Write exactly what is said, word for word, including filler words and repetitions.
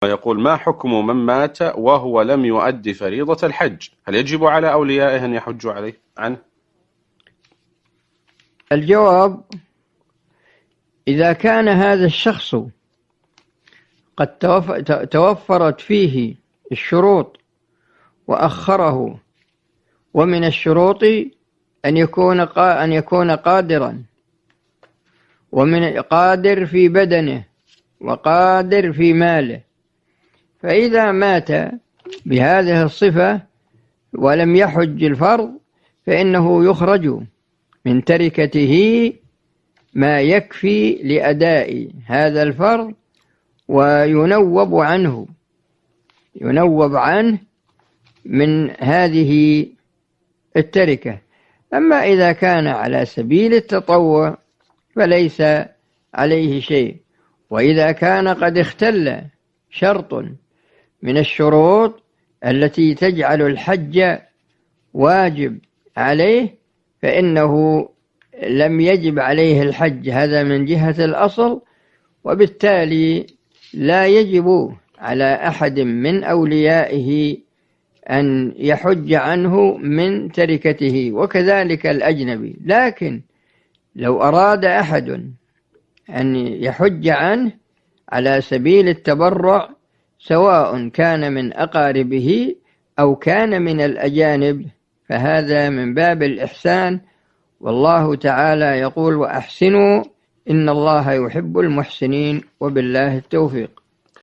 يقول: ما حكم من مات وهو لم يؤدي فريضة الحج؟ هل يجب على أوليائه أن يحجوا عليه عنه؟ الجواب: إذا كان هذا الشخص قد توفرت فيه الشروط وأخره، ومن الشروط أن يكون أن يكون قادرا، ومن قادر في بدنه وقادر في ماله، فإذا مات بهذه الصفة ولم يحج الفرض فإنه يخرج من تركته ما يكفي لأداء هذا الفرض، وينوب عنه ينوب عنه من هذه التركة. أما إذا كان على سبيل التطوع فليس عليه شيء. وإذا كان قد اختل شرط من الشروط التي تجعل الحج واجب عليه فإنه لم يجب عليه الحج، هذا من جهة الأصل، وبالتالي لا يجب على أحد من أوليائه أن يحج عنه من تركته، وكذلك الأجنبي. لكن لو أراد أحد أن يحج عنه على سبيل التبرع، سواء كان من أقاربه أو كان من الأجانب، فهذا من باب الإحسان، والله تعالى يقول: وأحسنوا إن الله يحب المحسنين، وبالله التوفيق.